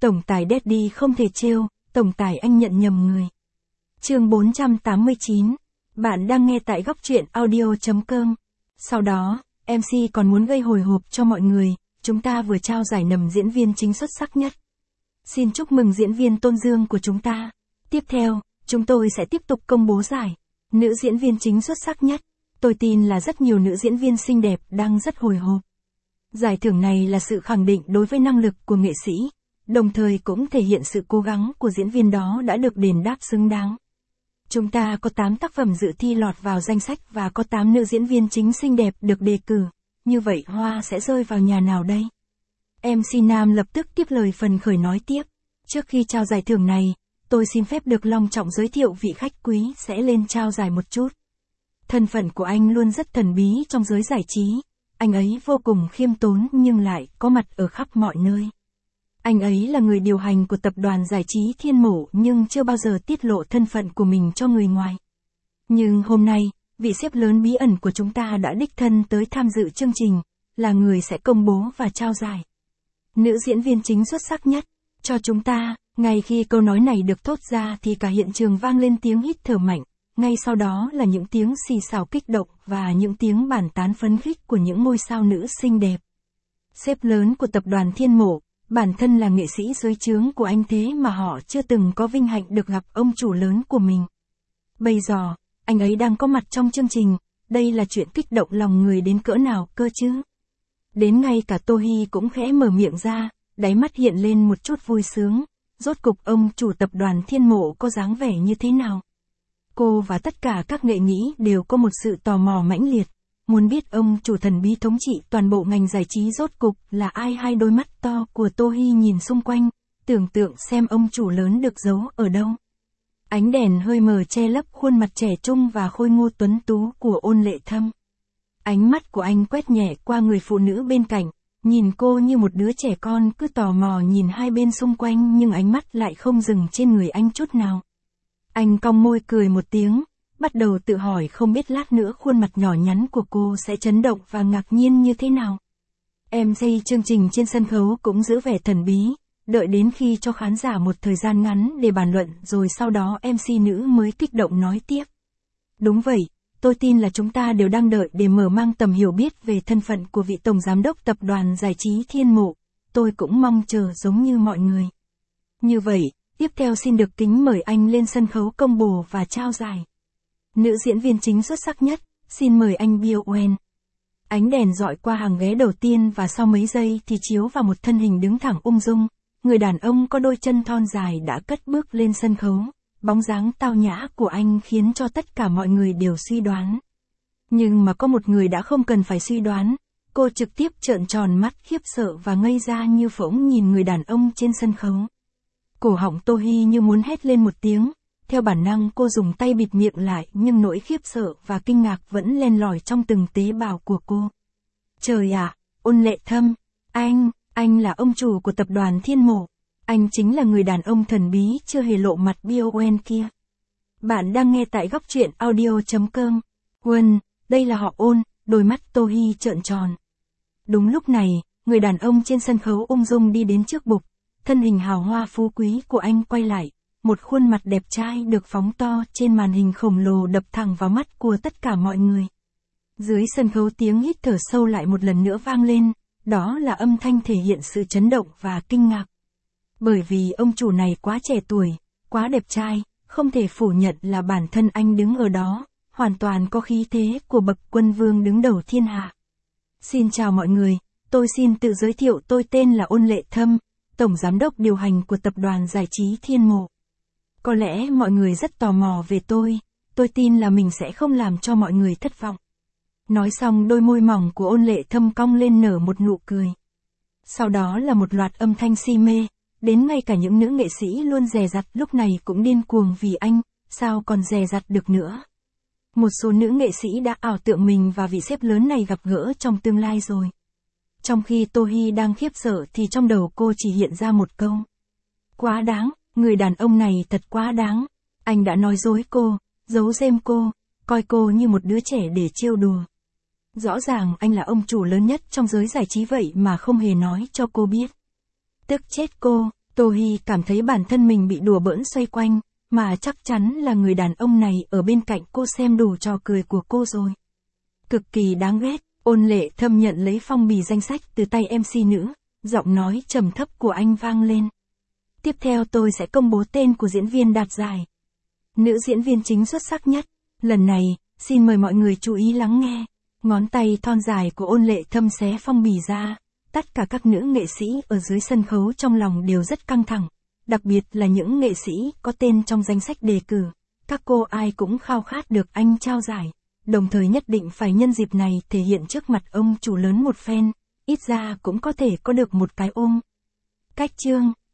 Tổng tài Daddy không thể trêu, tổng tài anh nhận nhầm người. Chương 489. Bạn đang nghe tại góc truyện audio.com. Sau đó, MC còn muốn gây hồi hộp cho mọi người, chúng ta vừa trao giải nầm diễn viên chính xuất sắc nhất. Xin chúc mừng diễn viên Tôn Dương của chúng ta. Tiếp theo, chúng tôi sẽ tiếp tục công bố giải nữ diễn viên chính xuất sắc nhất. Tôi tin là rất nhiều nữ diễn viên xinh đẹp đang rất hồi hộp. Giải thưởng này là sự khẳng định đối với năng lực của nghệ sĩ, đồng thời cũng thể hiện sự cố gắng của diễn viên đó đã được đền đáp xứng đáng. Chúng ta có 8 tác phẩm dự thi lọt vào danh sách và có 8 nữ diễn viên chính xinh đẹp được đề cử. Như vậy hoa sẽ rơi vào nhà nào đây? MC Nam lập tức tiếp lời phần khởi nói tiếp. Trước khi trao giải thưởng này, tôi xin phép được long trọng giới thiệu vị khách quý sẽ lên trao giải một chút. Thân phận của anh luôn rất thần bí trong giới giải trí. Anh ấy vô cùng khiêm tốn nhưng lại có mặt ở khắp mọi nơi. Anh ấy là người điều hành của tập đoàn giải trí Thiên Mổ nhưng chưa bao giờ tiết lộ thân phận của mình cho người ngoài. Nhưng hôm nay, vị sếp lớn bí ẩn của chúng ta đã đích thân tới tham dự chương trình, là người sẽ công bố và trao giải nữ diễn viên chính xuất sắc nhất cho chúng ta. Ngay khi câu nói này được thốt ra thì cả hiện trường vang lên tiếng hít thở mạnh, ngay sau đó là những tiếng xì xào kích động và những tiếng bàn tán phấn khích của những ngôi sao nữ xinh đẹp. Sếp lớn của tập đoàn Thiên Mổ, bản thân là nghệ sĩ dưới trướng của anh thế mà họ chưa từng có vinh hạnh được gặp ông chủ lớn của mình. Bây giờ, anh ấy đang có mặt trong chương trình, đây là chuyện kích động lòng người đến cỡ nào cơ chứ? Đến ngay cả Tô Hy cũng khẽ mở miệng ra, đáy mắt hiện lên một chút vui sướng. Rốt cục ông chủ tập đoàn Thiên Mổ có dáng vẻ như thế nào? Cô và tất cả các nghệ nghĩ đều có một sự tò mò mãnh liệt, muốn biết ông chủ thần bí thống trị toàn bộ ngành giải trí rốt cục là ai. Hai đôi mắt to của Tô Hy nhìn xung quanh, tưởng tượng xem ông chủ lớn được giấu ở đâu. Ánh đèn hơi mờ che lấp khuôn mặt trẻ trung và khôi ngô tuấn tú của Ôn Lệ Thâm. Ánh mắt của anh quét nhẹ qua người phụ nữ bên cạnh, nhìn cô như một đứa trẻ con cứ tò mò nhìn hai bên xung quanh nhưng ánh mắt lại không dừng trên người anh chút nào. Anh cong môi cười một tiếng, bắt đầu tự hỏi không biết lát nữa khuôn mặt nhỏ nhắn của cô sẽ chấn động và ngạc nhiên như thế nào. MC chương trình trên sân khấu cũng giữ vẻ thần bí, đợi đến khi cho khán giả một thời gian ngắn để bàn luận rồi sau đó MC nữ mới kích động nói tiếp. Đúng vậy, tôi tin là chúng ta đều đang đợi để mở mang tầm hiểu biết về thân phận của vị tổng giám đốc tập đoàn giải trí Thiên Mổ. Tôi cũng mong chờ giống như mọi người. Như vậy, tiếp theo xin được kính mời anh lên sân khấu công bố và trao giải nữ diễn viên chính xuất sắc nhất, xin mời anh Bill Owen. Ánh đèn dọi qua hàng ghế đầu tiên và sau mấy giây thì chiếu vào một thân hình đứng thẳng ung dung, người đàn ông có đôi chân thon dài đã cất bước lên sân khấu. Bóng dáng tao nhã của anh khiến cho tất cả mọi người đều suy đoán. Nhưng mà có một người đã không cần phải suy đoán, cô trực tiếp trợn tròn mắt khiếp sợ và ngây ra như phỗng nhìn người đàn ông trên sân khấu. Cổ họng Tô Hy như muốn hét lên một tiếng, theo bản năng cô dùng tay bịt miệng lại nhưng nỗi khiếp sợ và kinh ngạc vẫn len lỏi trong từng tế bào của cô. Trời ạ, Ôn Lệ Thâm, anh là ông chủ của tập đoàn Thiên Mổ. Anh chính là người đàn ông thần bí chưa hề lộ mặt Bill Owen kia. Bạn đang nghe tại góc truyện audio.com. Owen, đây là họ Ôn, đôi mắt Tô Hy trợn tròn. Đúng lúc này, người đàn ông trên sân khấu ung dung đi đến trước bục, thân hình hào hoa phú quý của anh quay lại, một khuôn mặt đẹp trai được phóng to trên màn hình khổng lồ đập thẳng vào mắt của tất cả mọi người. Dưới sân khấu tiếng hít thở sâu lại một lần nữa vang lên, đó là âm thanh thể hiện sự chấn động và kinh ngạc. Bởi vì ông chủ này quá trẻ tuổi, quá đẹp trai, không thể phủ nhận là bản thân anh đứng ở đó, hoàn toàn có khí thế của bậc quân vương đứng đầu thiên hạ. Xin chào mọi người, tôi xin tự giới thiệu, tôi tên là Ôn Lệ Thâm, tổng giám đốc điều hành của tập đoàn giải trí Thiên Mổ. Có lẽ mọi người rất tò mò về tôi tin là mình sẽ không làm cho mọi người thất vọng. Nói xong đôi môi mỏng của Ôn Lệ Thâm cong lên nở một nụ cười. Sau đó là một loạt âm thanh si mê. Đến ngay cả những nữ nghệ sĩ luôn dè dặt lúc này cũng điên cuồng vì anh, sao còn dè dặt được nữa. Một số nữ nghệ sĩ đã ảo tưởng mình và vị sếp lớn này gặp gỡ trong tương lai rồi. Trong khi Tô Hy đang khiếp sợ thì trong đầu cô chỉ hiện ra một câu. Quá đáng, người đàn ông này thật quá đáng. Anh đã nói dối cô, giấu giếm cô, coi cô như một đứa trẻ để trêu đùa. Rõ ràng anh là ông chủ lớn nhất trong giới giải trí vậy mà không hề nói cho cô biết. Tức chết cô, Tô Hy cảm thấy bản thân mình bị đùa bỡn xoay quanh, mà chắc chắn là người đàn ông này ở bên cạnh cô xem đủ trò cười của cô rồi. Cực kỳ đáng ghét, Ôn Lệ Thâm nhận lấy phong bì danh sách từ tay MC nữ, giọng nói trầm thấp của anh vang lên. Tiếp theo tôi sẽ công bố tên của diễn viên đạt giải. Nữ diễn viên chính xuất sắc nhất, lần này, xin mời mọi người chú ý lắng nghe. Ngón tay thon dài của Ôn Lệ Thâm xé phong bì ra, tất cả các nữ nghệ sĩ ở dưới sân khấu trong lòng đều rất căng thẳng, đặc biệt là những nghệ sĩ có tên trong danh sách đề cử. Các cô ai cũng khao khát được anh trao giải, đồng thời nhất định phải nhân dịp này thể hiện trước mặt ông chủ lớn một phen, ít ra cũng có thể có được một cái ôm. Cách chương